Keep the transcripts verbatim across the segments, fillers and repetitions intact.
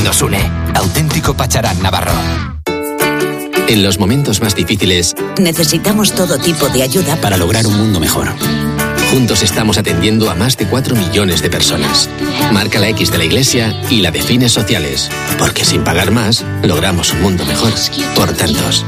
nos une. Auténtico pacharán navarro. En los momentos más difíciles, necesitamos todo tipo de ayuda para lograr un mundo mejor. Juntos estamos atendiendo a más de cuatro millones de personas. Marca la X de la Iglesia y la de fines sociales. Porque sin pagar más, logramos un mundo mejor. Por tantos.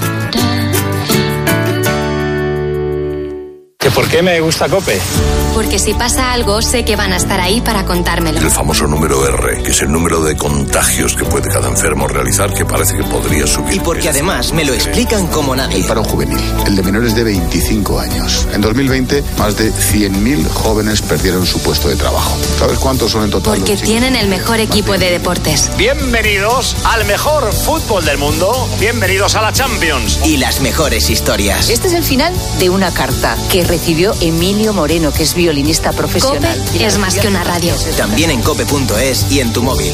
¿Que por qué me gusta COPE? Porque si pasa algo, sé que van a estar ahí para contármelo. El famoso número R, que es el número de contagios que puede cada enfermo realizar, que parece que podría subir. Y porque además me lo explican como nadie. El paro juvenil, el de menores de veinticinco años. En dos mil veinte, más de cien mil jóvenes perdieron su puesto de trabajo. ¿Sabes cuántos son en total? Porque tienen el mejor equipo de deportes. Bienvenidos al mejor fútbol del mundo. Bienvenidos a la Champions. Y las mejores historias. Este es el final de una carta que recibió Emilio Moreno, que es violinista profesional. COPE es más que una radio. También en cope punto es y en tu móvil.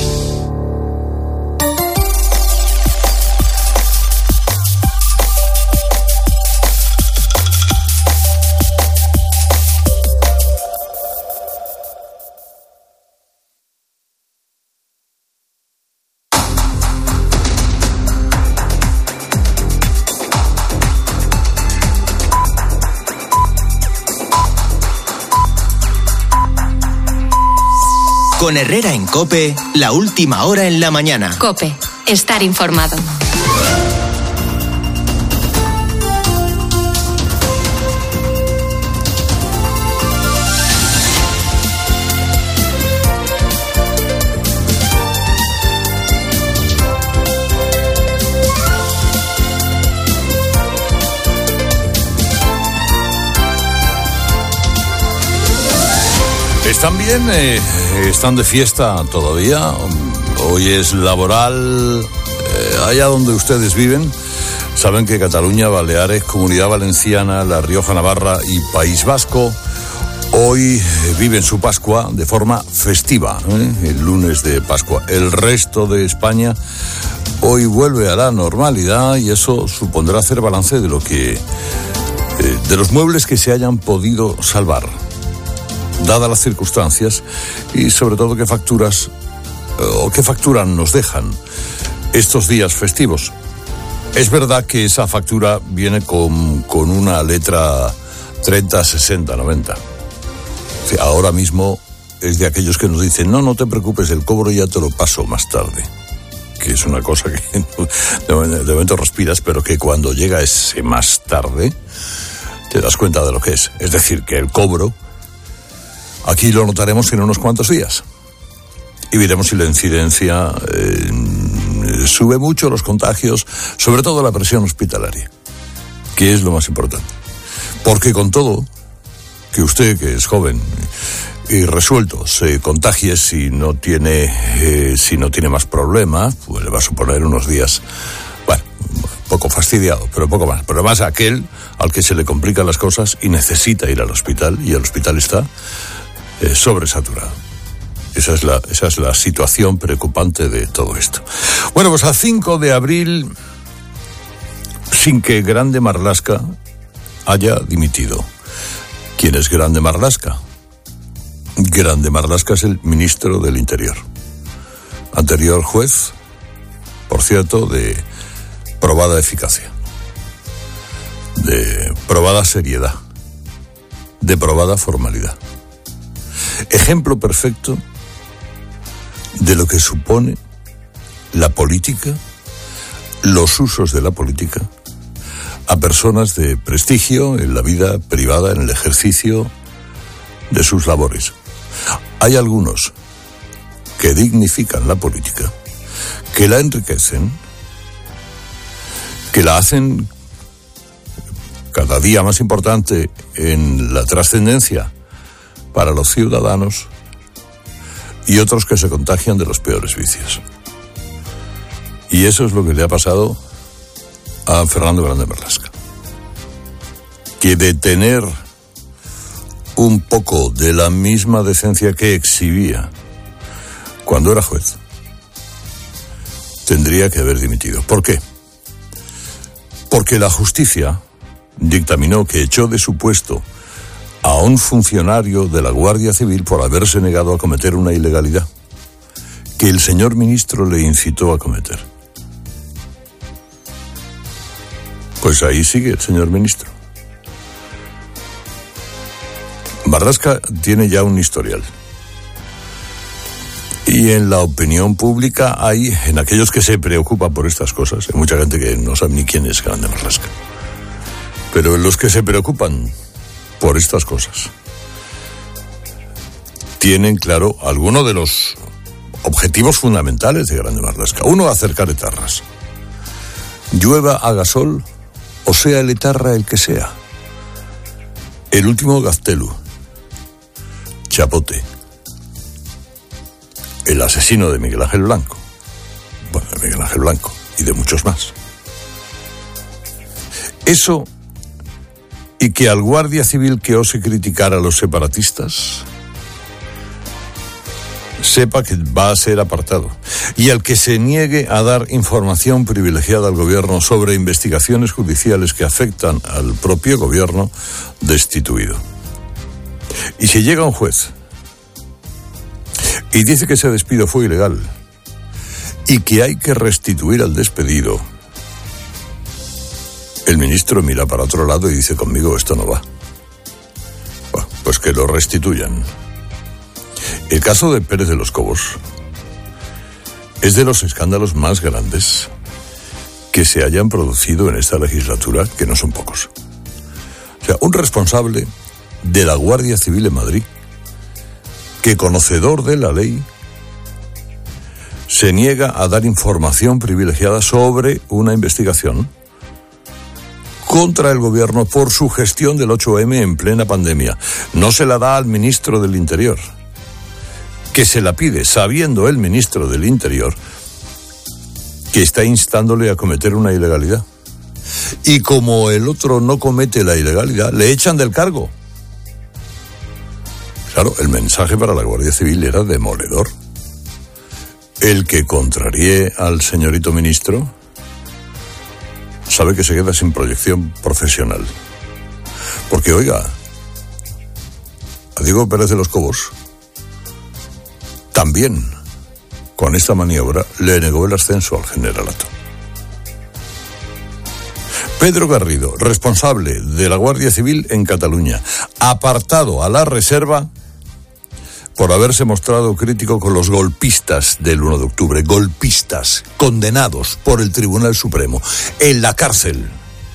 Con Herrera en COPE, la última hora en la mañana. COPE, estar informado. ¿Están bien? Eh, ¿Están de fiesta todavía? Hoy es laboral. Eh, allá donde ustedes viven, saben que Cataluña, Baleares, Comunidad Valenciana, La Rioja, Navarra y País Vasco hoy eh, viven su Pascua de forma festiva, ¿eh? El lunes de Pascua. El resto de España hoy vuelve a la normalidad y eso supondrá hacer balance de lo que eh, de los muebles que se hayan podido salvar, dadas las circunstancias, y sobre todo qué facturas o qué factura nos dejan estos días festivos. Es verdad que esa factura viene con, con una letra treinta, sesenta, noventa. O sea, ahora mismo es de aquellos que nos dicen, no, no te preocupes, el cobro ya te lo paso más tarde. Que es una cosa que de, de momento respiras, pero que cuando llega ese más tarde te das cuenta de lo que es. Es decir, que el cobro aquí lo notaremos en unos cuantos días y veremos si la incidencia eh, sube mucho, los contagios, sobre todo la presión hospitalaria, que es lo más importante. Porque con todo, que usted, que es joven y resuelto, se contagie si no tiene, eh, si no tiene más problema, pues le va a suponer unos días, bueno, poco fastidiado, pero poco más. Pero más aquel al que se le complican las cosas y necesita ir al hospital, y el hospital está Eh, sobresaturado. Esa es la, esa es la situación preocupante de todo esto. Bueno, pues a cinco de abril, sin que Grande Marlaska haya dimitido. ¿Quién es Grande Marlaska? Grande Marlaska es el ministro del Interior. Anterior juez, por cierto, de probada eficacia, de probada seriedad, de probada formalidad. Ejemplo perfecto de lo que supone la política, los usos de la política, a personas de prestigio en la vida privada, en el ejercicio de sus labores. Hay algunos que dignifican la política, que la enriquecen, que la hacen cada día más importante en la trascendencia para los ciudadanos, y otros que se contagian de los peores vicios. Y eso es lo que le ha pasado a Fernando Grande Marlaska, que de tener un poco de la misma decencia que exhibía cuando era juez, tendría que haber dimitido. ¿Por qué? Porque la justicia dictaminó que echó de su puesto a un funcionario de la Guardia Civil por haberse negado a cometer una ilegalidad, que el señor ministro le incitó a cometer. Pues ahí sigue el señor ministro. Marlaska tiene ya un historial. Y en la opinión pública hay, en aquellos que se preocupan por estas cosas, hay mucha gente que no sabe ni quién es Grande Marlaska, pero en los que se preocupan por estas cosas tienen claro alguno de los objetivos fundamentales de Grande Marlaska. Uno, acercar etarras. Llueva, haga sol, o sea el etarra el que sea. El último, Gaztelu. Chapote. El asesino de Miguel Ángel Blanco. Bueno, de Miguel Ángel Blanco y de muchos más. Eso, y que al guardia civil que ose criticar a los separatistas sepa que va a ser apartado, y al que se niegue a dar información privilegiada al gobierno sobre investigaciones judiciales que afectan al propio gobierno, destituido. Y si llega un juez y dice que ese despido fue ilegal y que hay que restituir al despedido, el ministro mira para otro lado y dice: conmigo esto no va. Bueno, pues que lo restituyan. El caso de Pérez de los Cobos es de los escándalos más grandes que se hayan producido en esta legislatura, que no son pocos. O sea, un responsable de la Guardia Civil en Madrid, que conocedor de la ley, se niega a dar información privilegiada sobre una investigación contra el gobierno por su gestión del ocho eme en plena pandemia. No se la da al ministro del Interior, que se la pide sabiendo el ministro del Interior que está instándole a cometer una ilegalidad. Y como el otro no comete la ilegalidad, le echan del cargo. Claro, el mensaje para la Guardia Civil era demoledor. El que contraríe al señorito ministro sabe que se queda sin proyección profesional. Porque, oiga, a Diego Pérez de los Cobos también, con esta maniobra, le negó el ascenso al generalato. Pedro Garrido, responsable de la Guardia Civil en Cataluña, apartado a la reserva por haberse mostrado crítico con los golpistas del uno de octubre, golpistas condenados por el Tribunal Supremo, en la cárcel.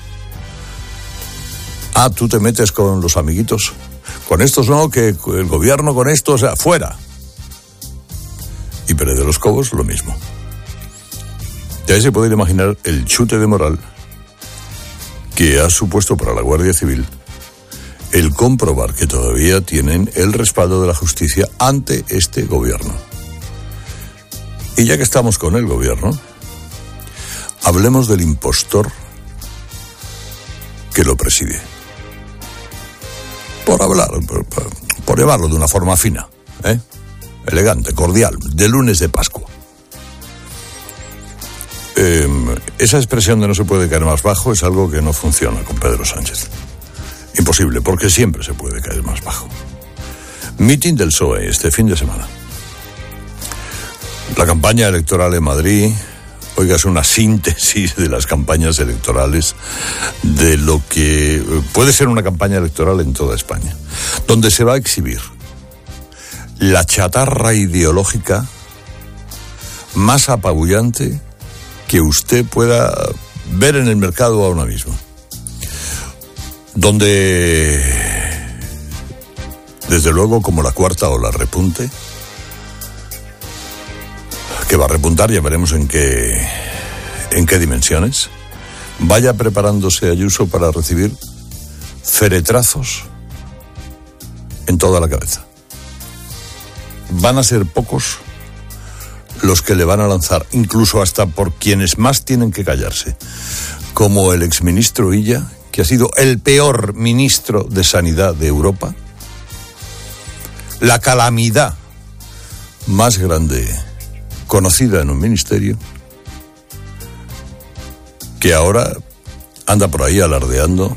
Ah, ¿tú te metes con los amiguitos? Con estos no, que el gobierno con estos, o sea, fuera. Y Pérez de los Cobos, lo mismo. De ahí se puede imaginar el chute de moral que ha supuesto para la Guardia Civil el comprobar que todavía tienen el respaldo de la justicia ante este gobierno. Y ya que estamos con el gobierno, hablemos del impostor que lo preside. Por hablar, por, por, por llamarlo de una forma fina, ¿eh? elegante, cordial, de lunes de Pascua. Eh, esa expresión de no se puede caer más bajo es algo que no funciona con Pedro Sánchez. Imposible, porque siempre se puede caer más bajo. Meeting del P S O E este fin de semana. La campaña electoral en Madrid, oiga, es una síntesis de las campañas electorales, de lo que puede ser una campaña electoral en toda España, donde se va a exhibir la chatarra ideológica más apabullante que usted pueda ver en el mercado ahora mismo. Donde, desde luego, como la cuarta ola repunte, que va a repuntar, ya veremos en qué, en qué dimensiones, vaya preparándose Ayuso para recibir feretrazos en toda la cabeza. Van a ser pocos los que le van a lanzar, incluso hasta por quienes más tienen que callarse, como el exministro Illa, que ha sido el peor ministro de Sanidad de Europa, la calamidad más grande conocida en un ministerio, que ahora anda por ahí alardeando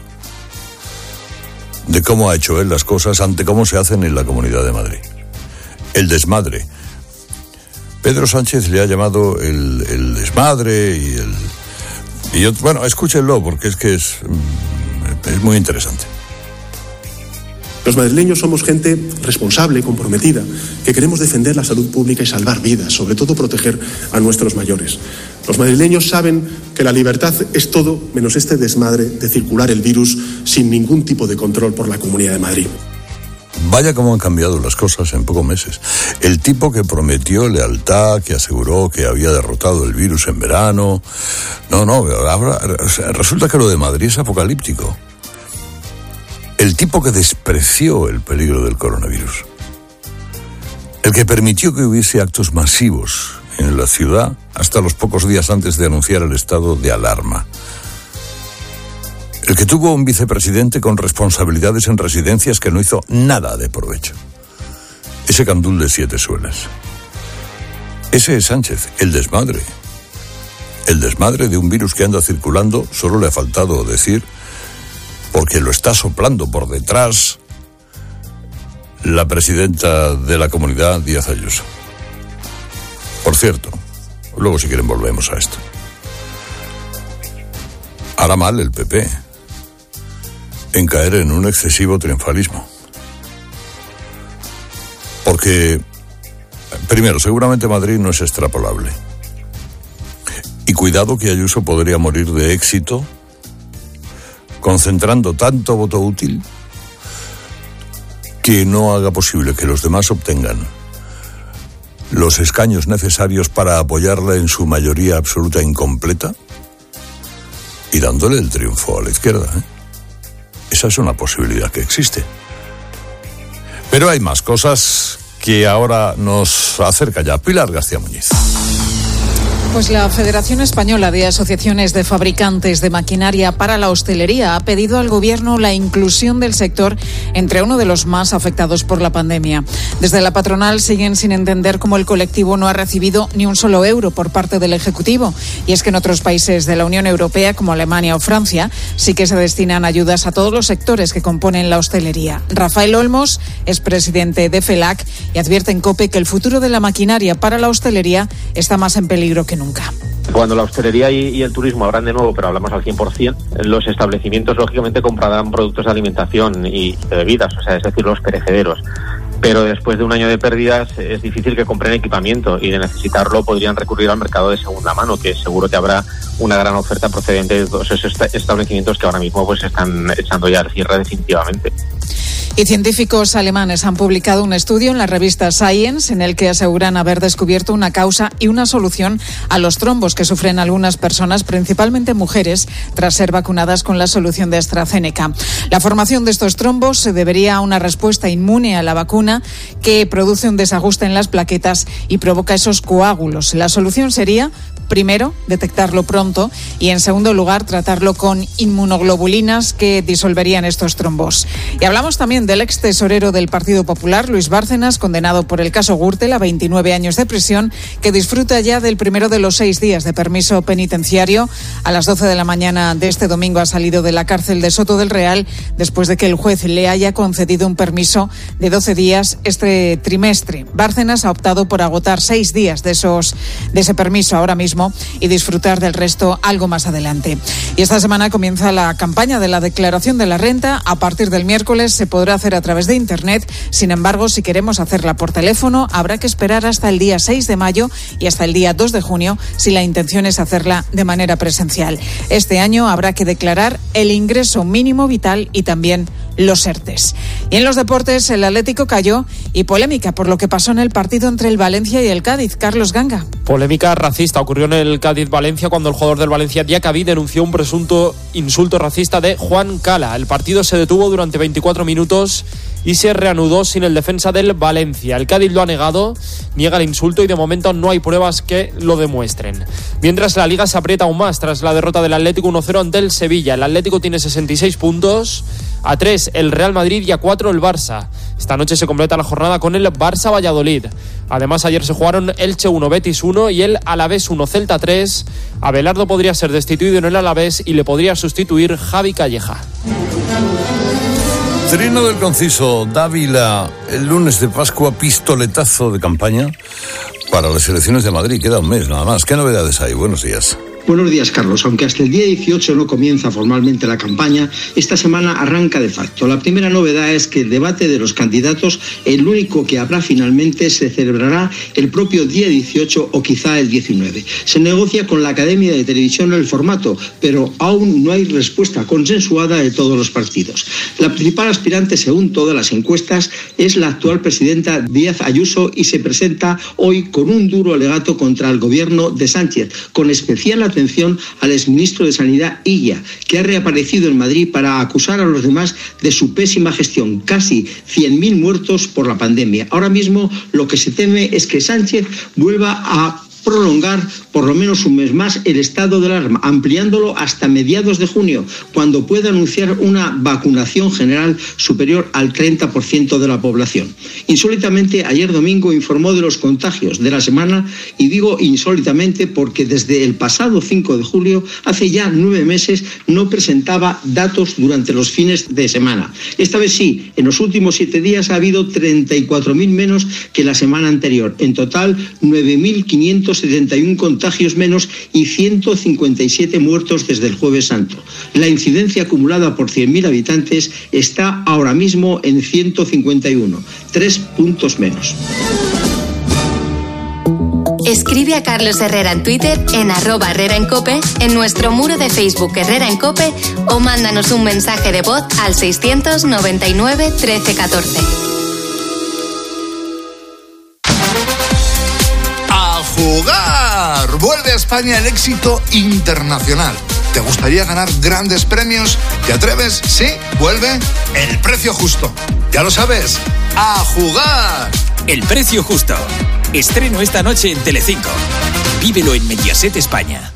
de cómo ha hecho él las cosas ante cómo se hacen en la Comunidad de Madrid. El desmadre Pedro Sánchez le ha llamado el, el desmadre y el... Y yo, bueno, escúchenlo porque es que es, es muy interesante. Los madrileños somos gente responsable, comprometida, que queremos defender la salud pública y salvar vidas, sobre todo proteger a nuestros mayores. Los madrileños saben que la libertad es todo menos este desmadre de circular el virus sin ningún tipo de control por la Comunidad de Madrid. Vaya cómo han cambiado las cosas en pocos meses. El tipo que prometió lealtad, que aseguró que había derrotado el virus en verano... No, no, ahora resulta que lo de Madrid es apocalíptico. El tipo que despreció el peligro del coronavirus. El que permitió que hubiese actos masivos en la ciudad hasta los pocos días antes de anunciar el estado de alarma. El que tuvo un vicepresidente con responsabilidades en residencias que no hizo nada de provecho. Ese candul de siete suelas. Ese es Sánchez, el desmadre. El desmadre de un virus que anda circulando, solo le ha faltado decir... porque lo está soplando por detrás la presidenta de la comunidad, Díaz Ayuso. Por cierto, luego si quieren volvemos a esto. Hará mal el P P en caer en un excesivo triunfalismo. Porque, primero, seguramente Madrid no es extrapolable. Y cuidado que Ayuso podría morir de éxito concentrando tanto voto útil que no haga posible que los demás obtengan los escaños necesarios para apoyarla en su mayoría absoluta incompleta y dándole el triunfo a la izquierda, ¿eh? Esa es una posibilidad que existe. Pero hay más cosas que ahora nos acerca ya Pilar García Muñiz. Pues la Federación Española de Asociaciones de Fabricantes de Maquinaria para la Hostelería ha pedido al Gobierno la inclusión del sector entre uno de los más afectados por la pandemia. Desde la patronal siguen sin entender cómo el colectivo no ha recibido ni un solo euro por parte del Ejecutivo. Y es que en otros países de la Unión Europea, como Alemania o Francia, sí que se destinan ayudas a todos los sectores que componen la hostelería. Rafael Olmos es presidente de FELAC y advierte en COPE que el futuro de la maquinaria para la hostelería está más en peligro que nunca. Nunca. Cuando la hostelería y, y el turismo abran de nuevo, pero hablamos al cien por ciento, los establecimientos lógicamente comprarán productos de alimentación y de bebidas, o sea, es decir, los perecederos. Pero después de un año de pérdidas es difícil que compren equipamiento y de necesitarlo podrían recurrir al mercado de segunda mano, que seguro que habrá una gran oferta procedente de todos esos establecimientos que ahora mismo pues están echando ya al cierre definitivamente. Y científicos alemanes han publicado un estudio en la revista Science en el que aseguran haber descubierto una causa y una solución a los trombos que sufren algunas personas, principalmente mujeres, tras ser vacunadas con la solución de AstraZeneca. La formación de estos trombos se debería a una respuesta inmune a la vacuna que produce un desajuste en las plaquetas y provoca esos coágulos. La solución sería, primero, detectarlo pronto y, en segundo lugar, tratarlo con inmunoglobulinas que disolverían estos trombos. Y hablamos también del ex tesorero del Partido Popular, Luis Bárcenas, condenado por el caso Gürtel a veintinueve años de prisión, que disfruta ya del primero de los seis días de permiso penitenciario. A las doce de la mañana de este domingo ha salido de la cárcel de Soto del Real después de que el juez le haya concedido un permiso de doce días este trimestre. Bárcenas ha optado por agotar seis días de, esos, de ese permiso ahora mismo y disfrutar del resto algo más adelante. Y esta semana comienza la campaña de la declaración de la renta. A partir del miércoles se podrá hacer a través de Internet. Sin embargo, si queremos hacerla por teléfono, habrá que esperar hasta el día seis de mayo y hasta el día dos de junio si la intención es hacerla de manera presencial. Este año habrá que declarar el ingreso mínimo vital y también los ERTES. Y en los deportes, el Atlético cayó y polémica por lo que pasó en el partido entre el Valencia y el Cádiz. Carlos Ganga. Polémica racista ocurrió en el Cádiz-Valencia cuando el jugador del Valencia, Diacabí, denunció un presunto insulto racista de Juan Cala. El partido se detuvo durante veinticuatro minutos y se reanudó sin el defensa del Valencia. El Cádiz lo ha negado, niega el insulto y de momento no hay pruebas que lo demuestren. Mientras la Liga se aprieta aún más tras la derrota del Atlético uno cero ante el Sevilla. El Atlético tiene sesenta y seis puntos, a tres el Real Madrid y a cuatro el Barça. Esta noche se completa la jornada con el Barça-Valladolid. Además, ayer se jugaron Elche uno, Betis uno y el Alavés uno, Celta tres. Abelardo podría ser destituido en el Alavés y le podría sustituir Javi Calleja. Trino del Conciso, Dávila, el lunes de Pascua, pistoletazo de campaña para las elecciones de Madrid. Queda un mes nada más. ¿Qué novedades hay? Buenos días. Buenos días, Carlos. Aunque hasta el día dieciocho no comienza formalmente la campaña, esta semana arranca de facto. La primera novedad es que el debate de los candidatos, el único que habrá finalmente, se celebrará el propio día dieciocho o quizá el diecinueve. Se negocia con la Academia de Televisión el formato, pero aún no hay respuesta consensuada de todos los partidos. La principal aspirante, según todas las encuestas, es la actual presidenta Díaz Ayuso y se presenta hoy con un duro alegato contra el gobierno de Sánchez, con especial atención atención al exministro de Sanidad Illa, que ha reaparecido en Madrid para acusar a los demás de su pésima gestión. Casi cien mil muertos por la pandemia. Ahora mismo lo que se teme es que Sánchez vuelva a prolongar por lo menos un mes más el estado de alarma, ampliándolo hasta mediados de junio, cuando pueda anunciar una vacunación general superior al treinta por ciento de la población. Insólitamente, ayer domingo informó de los contagios de la semana, y digo insólitamente porque desde el pasado cinco de julio, hace ya nueve meses, no presentaba datos durante los fines de semana. Esta vez sí, en los últimos siete días ha habido treinta y cuatro mil menos que la semana anterior. En total, nueve mil quinientos setenta y uno contagios menos y ciento cincuenta y siete muertos desde el Jueves Santo. La incidencia acumulada por cien mil habitantes está ahora mismo en ciento cincuenta y uno, tres puntos menos. Escribe a Carlos Herrera en Twitter, en arroba Herrera en Cope, en nuestro muro de Facebook Herrera en Cope, o mándanos un mensaje de voz al seiscientos noventa y nueve trece catorce. ¡Jugar! Vuelve a España el éxito internacional. ¿Te gustaría ganar grandes premios? ¿Te atreves? Sí, vuelve El Precio Justo. Ya lo sabes, ¡a jugar! El Precio Justo. Estreno esta noche en Telecinco. Vívelo en Mediaset España.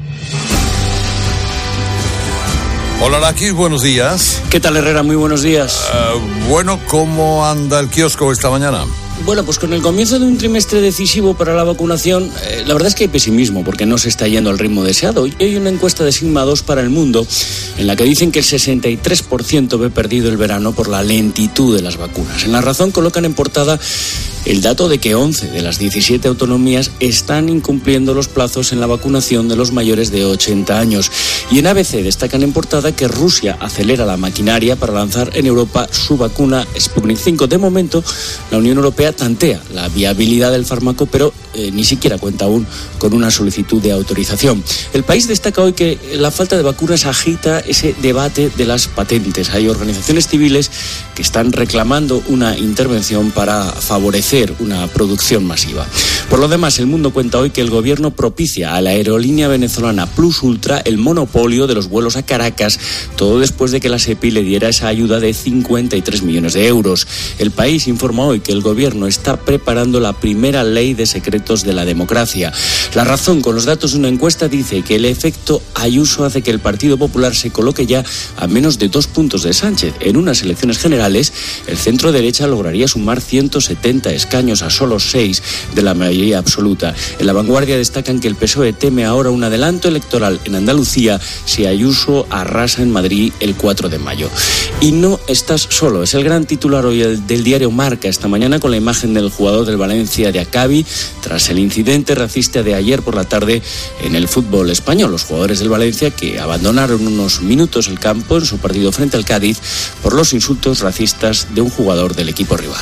Hola, Lakis, buenos días. ¿Qué tal, Herrera? Muy buenos días. Uh, bueno, ¿cómo anda el kiosco esta mañana? Bueno, pues con el comienzo de un trimestre decisivo para la vacunación, eh, la verdad es que hay pesimismo porque no se está yendo al ritmo deseado. Y hay una encuesta de Sigma dos para El Mundo en la que dicen que el sesenta y tres por ciento ve perdido el verano por la lentitud de las vacunas. En La Razón colocan en portada el dato de que once de las diecisiete autonomías están incumpliendo los plazos en la vacunación de los mayores de ochenta años. Y en A B C destacan en portada que Rusia acelera la maquinaria para lanzar en Europa su vacuna Sputnik cinco. De momento, la Unión Europea tantea la viabilidad del fármaco, pero eh, ni siquiera cuenta aún con una solicitud de autorización. El País destaca hoy que la falta de vacunas agita ese debate de las patentes. Hay organizaciones civiles que están reclamando una intervención para favorecer una producción masiva. Por lo demás, El Mundo cuenta hoy que el gobierno propicia a la aerolínea venezolana Plus Ultra el monopolio de los vuelos a Caracas, todo después de que la SEPI le diera esa ayuda de cincuenta y tres millones de euros. El País informa hoy que el gobierno está preparando la primera ley de secretos de la democracia. La Razón, con los datos de una encuesta, dice que el efecto Ayuso hace que el Partido Popular se coloque ya a menos de dos puntos de Sánchez. En unas elecciones generales, el centro derecha lograría sumar ciento setenta escaños a solo seis de la mayoría absoluta. En La Vanguardia destacan que el P S O E teme ahora un adelanto electoral en Andalucía si Ayuso arrasa en Madrid el cuatro de mayo. Y no estás solo, es el gran titular hoy del diario Marca esta mañana, con la imagen del jugador del Valencia de Acabi tras el incidente racista de ayer por la tarde en el fútbol español. Los jugadores del Valencia que abandonaron unos minutos el campo en su partido frente al Cádiz por los insultos racistas de un jugador del equipo rival.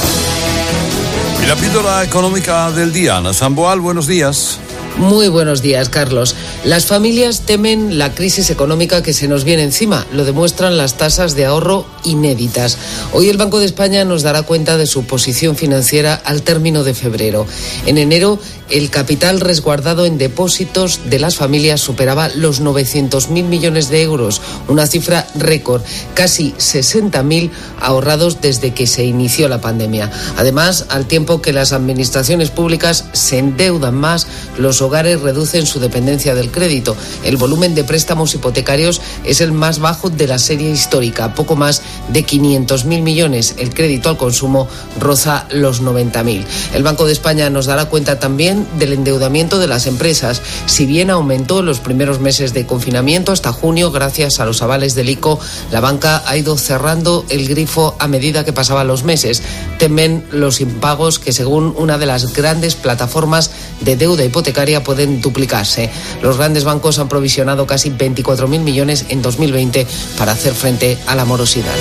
Y la píldora económica del día. Ana Samboal, buenos días. Muy buenos días, Carlos. Las familias temen la crisis económica que se nos viene encima. Lo demuestran las tasas de ahorro inéditas. Hoy el Banco de España nos dará cuenta de su posición financiera al término de febrero. En enero, el capital resguardado en depósitos de las familias superaba los novecientos mil millones de euros, una cifra récord, casi sesenta mil ahorrados desde que se inició la pandemia. Además, al tiempo que las administraciones públicas se endeudan más, los hogares reducen su dependencia del crédito. El volumen de préstamos hipotecarios es el más bajo de la serie histórica, poco más de quinientos mil millones. El crédito al consumo roza los noventa mil. El Banco de España nos dará cuenta también también del endeudamiento de las empresas. Si bien aumentó en los primeros meses de confinamiento hasta junio, gracias a los avales del I C O, la banca ha ido cerrando el grifo a medida que pasaban los meses. Temen los impagos que, según una de las grandes plataformas de deuda hipotecaria, pueden duplicarse. Los grandes bancos han provisionado casi veinticuatro mil millones en dos mil veinte para hacer frente a la morosidad.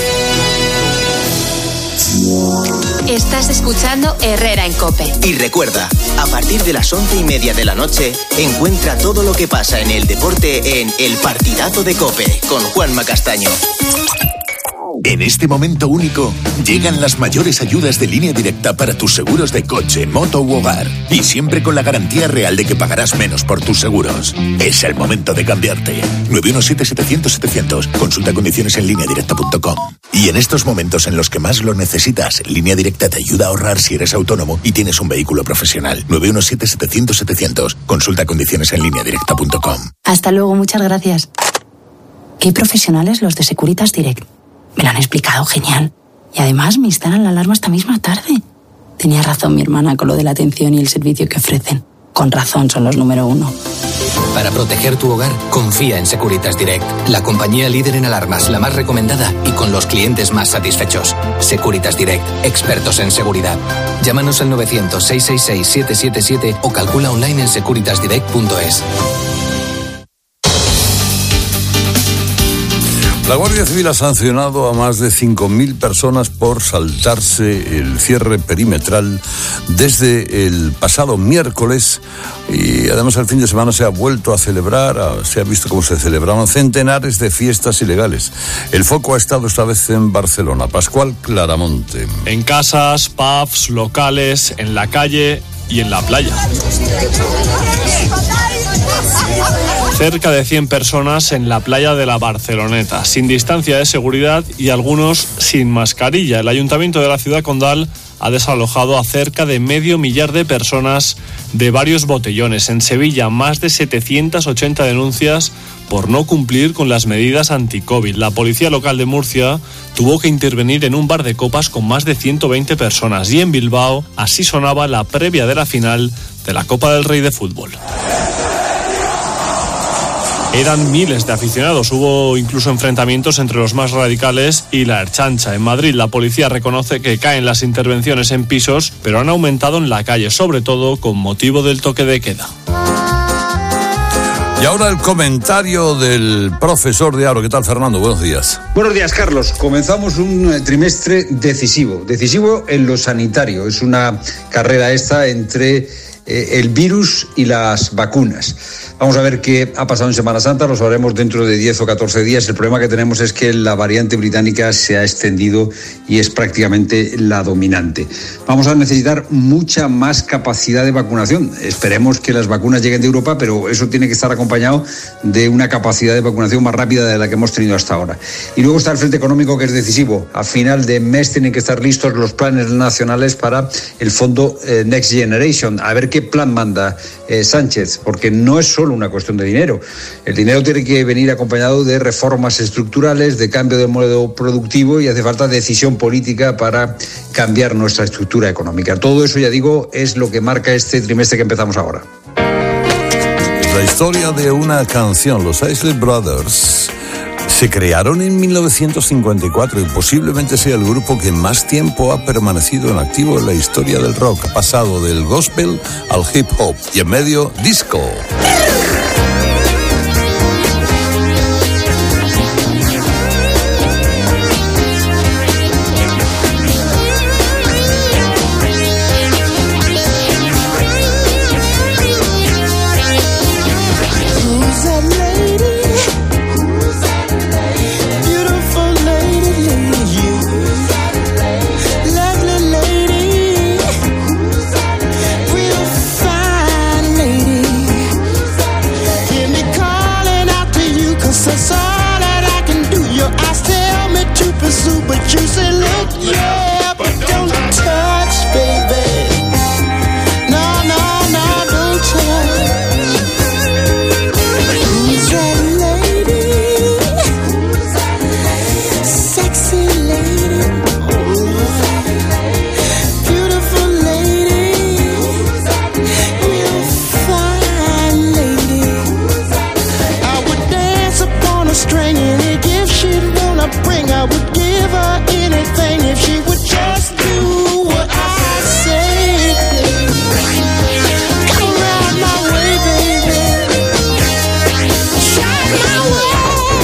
Estás escuchando Herrera en COPE. Y recuerda, a partir de las once y media de la noche, encuentra todo lo que pasa en el deporte en El Partidazo de COPE, con Juanma Castaño. En este momento único, llegan las mayores ayudas de Línea Directa para tus seguros de coche, moto u hogar. Y siempre con la garantía real de que pagarás menos por tus seguros. Es el momento de cambiarte. nueve uno siete, setecientos, setecientos. Consulta condiciones en línea directa punto com. Y en estos momentos en los que más lo necesitas, Línea Directa te ayuda a ahorrar si eres autónomo y tienes un vehículo profesional. nueve uno siete, setecientos, setecientos. Consulta condiciones en línea directa punto com. Hasta luego, muchas gracias. Qué profesionales los de Securitas Direct. Me lo han explicado genial. Y además me instalan la alarma esta misma tarde. Tenía razón mi hermana con lo de la atención y el servicio que ofrecen. Con razón son los número uno. Para proteger tu hogar, confía en Securitas Direct, la compañía líder en alarmas, la más recomendada y con los clientes más satisfechos. Securitas Direct, expertos en seguridad. Llámanos al novecientos, seiscientos sesenta y seis, siete siete siete o calcula online en securitas direct punto es. La Guardia Civil ha sancionado a más de cinco mil personas por saltarse el cierre perimetral desde el pasado miércoles y además el fin de semana se ha vuelto a celebrar, se ha visto cómo se celebraban centenares de fiestas ilegales. El foco ha estado esta vez en Barcelona. Pascual Claramonte. En casas, pubs, locales, en la calle y en la playa. Cerca de cien personas en la playa de la Barceloneta, sin distancia de seguridad y algunos sin mascarilla. El Ayuntamiento de la ciudad condal ha desalojado a cerca de medio millar de personas de varios botellones. En Sevilla, más de setecientas ochenta denuncias por no cumplir con las medidas anti-COVID. La policía local de Murcia tuvo que intervenir en un bar de copas con más de ciento veinte personas. Y en Bilbao, así sonaba la previa de la final de la Copa del Rey de fútbol. Eran miles de aficionados, hubo incluso enfrentamientos entre los más radicales y la Ertzaintza. En Madrid la policía reconoce que caen las intervenciones en pisos, pero han aumentado en la calle, sobre todo con motivo del toque de queda. Y ahora el comentario del profesor de Aro. ¿Qué tal, Fernando? Buenos días. Buenos días, Carlos. Comenzamos un trimestre decisivo, decisivo en lo sanitario. Es una carrera esta entre eh, el virus y las vacunas. Vamos a ver qué ha pasado en Semana Santa, lo sabremos dentro de diez o catorce días. El problema que tenemos es que la variante británica se ha extendido y es prácticamente la dominante. Vamos a necesitar mucha más capacidad de vacunación. Esperemos que las vacunas lleguen de Europa, pero eso tiene que estar acompañado de una capacidad de vacunación más rápida de la que hemos tenido hasta ahora. Y luego está el frente económico, que es decisivo. A final de mes tienen que estar listos los planes nacionales para el fondo eh, Next Generation. A ver qué plan manda eh, Sánchez, porque no es solo una cuestión de dinero. El dinero tiene que venir acompañado de reformas estructurales, de cambio de modelo productivo, y hace falta decisión política para cambiar nuestra estructura económica. Todo eso, ya digo, es lo que marca este trimestre que empezamos ahora. La historia de una canción. Los Isley Brothers se crearon en mil novecientos cincuenta y cuatro y posiblemente sea el grupo que más tiempo ha permanecido en activo en la historia del rock. Ha pasado del gospel al hip hop y en medio disco. I'd bring, I would give her anything if she would just do what I say. Come around my way, baby. Shine my way.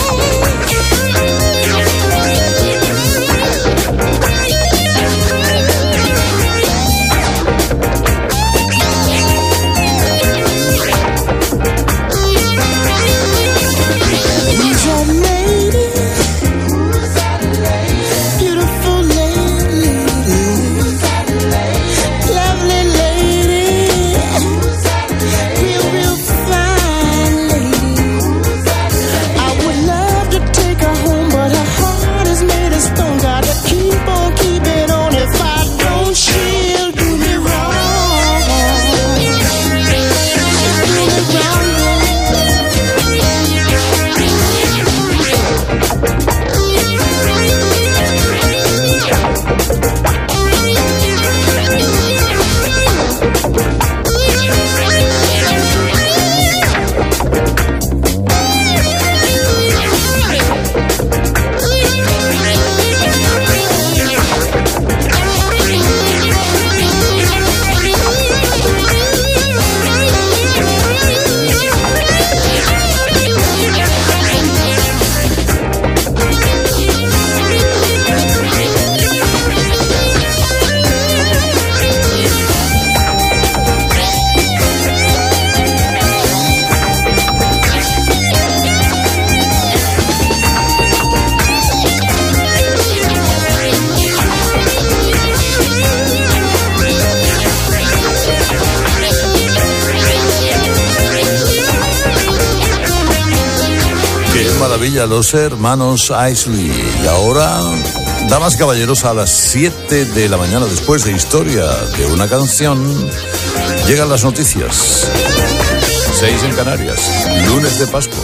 Los hermanos Isley. Y ahora, damas y caballeros, a las siete de la mañana, después de Historia de una canción, llegan las noticias. seis en Canarias, lunes de Pascua.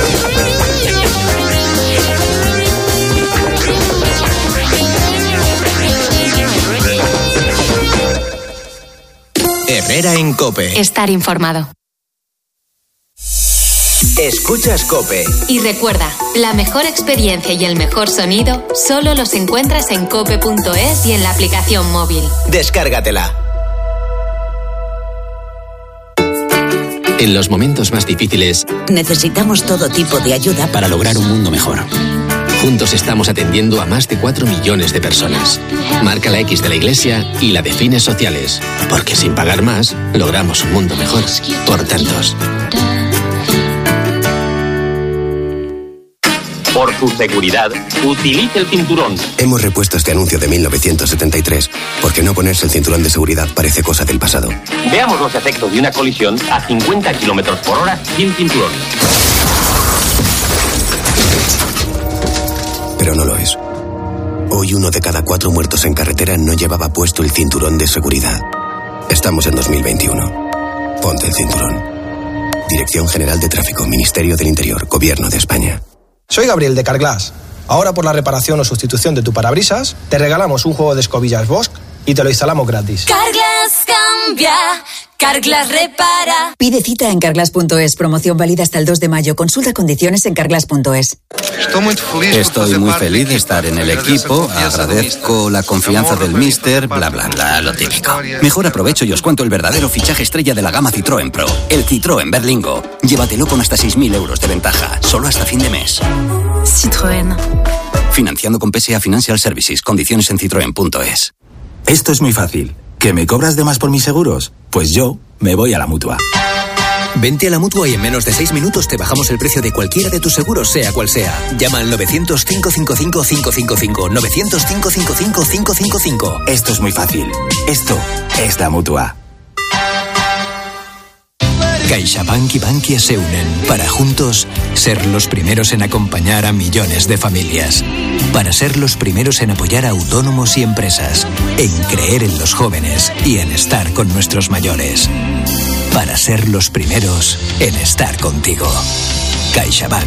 Herrera en COPE. Estar informado. Escuchas COPE. Y recuerda, la mejor experiencia y el mejor sonido solo los encuentras en cope punto es y en la aplicación móvil. Descárgatela. En los momentos más difíciles, necesitamos todo tipo de ayuda para lograr un mundo mejor. Juntos estamos atendiendo a más de cuatro millones de personas. Marca la X de la Iglesia y la de fines sociales, porque sin pagar más, logramos un mundo mejor. Por tantos. Por tu seguridad, utilice el cinturón. Hemos repuesto este anuncio de mil novecientos setenta y tres, porque no ponerse el cinturón de seguridad parece cosa del pasado. Veamos los efectos de una colisión a cincuenta kilómetros por hora sin cinturón. Pero no lo es. Hoy uno de cada cuatro muertos en carretera no llevaba puesto el cinturón de seguridad. Estamos en dos mil veintiuno. Ponte el cinturón. Dirección General de Tráfico, Ministerio del Interior, Gobierno de España. Soy Gabriel de Carglass. Ahora por la reparación o sustitución de tu parabrisas, te regalamos un juego de escobillas Bosch y te lo instalamos gratis. Carglass cambia, Carglass repara. Pide cita en carglass punto es, promoción válida hasta el dos de mayo. Consulta condiciones en carglass punto es. Estoy muy feliz de estar en el equipo, agradezco la confianza del míster, bla bla bla, lo típico. Mejor aprovecho y os cuento el verdadero fichaje estrella de la gama Citroën Pro, el Citroën Berlingo. Llévatelo con hasta seis mil euros de ventaja, solo hasta fin de mes. Citroën. Financiando con P S A Financial Services, condiciones en citroen punto es. Esto es muy fácil. ¿Que me cobras de más por mis seguros? Pues yo me voy a la Mutua. Vente a la Mutua y en menos de seis minutos te bajamos el precio de cualquiera de tus seguros, sea cual sea. Llama al novecientos, cinco cinco cinco, cinco cinco cinco, novecientos, cinco cinco cinco, cinco cinco cinco. Esto es muy fácil. Esto es la Mutua. CaixaBank y Bankia se unen para juntos ser los primeros en acompañar a millones de familias, para ser los primeros en apoyar a autónomos y empresas, en creer en los jóvenes y en estar con nuestros mayores, para ser los primeros en estar contigo. CaixaBank.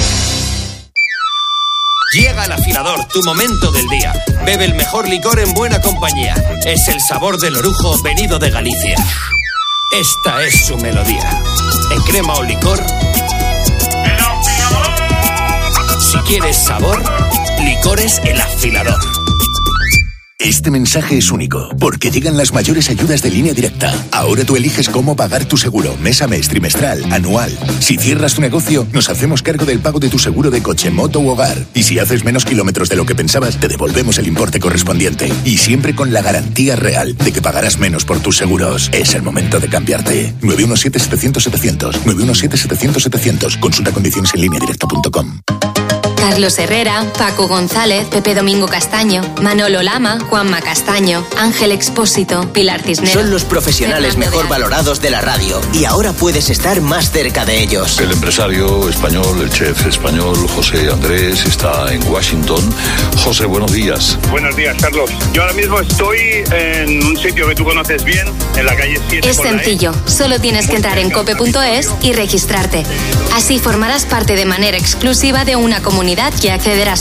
Llega el afilador, tu momento del día. Bebe el mejor licor en buena compañía. Es el sabor del orujo venido de Galicia. Esta es su melodía. En crema o licor. Si quieres sabor, Licores El Afilador. Este mensaje es único, porque llegan las mayores ayudas de Línea Directa. Ahora tú eliges cómo pagar tu seguro, mes a mes, trimestral, anual. Si cierras tu negocio, nos hacemos cargo del pago de tu seguro de coche, moto u hogar. Y si haces menos kilómetros de lo que pensabas, te devolvemos el importe correspondiente. Y siempre con la garantía real de que pagarás menos por tus seguros. Es el momento de cambiarte. nueve uno siete, setecientos, setecientos. nueve uno siete, setecientos, setecientos. Consulta condiciones en línea directa punto com. Carlos Herrera, Paco González, Pepe Domingo Castaño, Manolo Lama, Juanma Castaño, Ángel Expósito, Pilar Cisneros. Son los profesionales mejor valorados de la radio y ahora puedes estar más cerca de ellos. El empresario español, el chef español José Andrés está en Washington. José, buenos días. Buenos días, Carlos. Yo ahora mismo estoy en un sitio que tú conoces bien, en la calle siete. Es sencillo, solo tienes que entrar en cope punto es y registrarte. Así formarás parte de manera exclusiva de una comunidad y accederás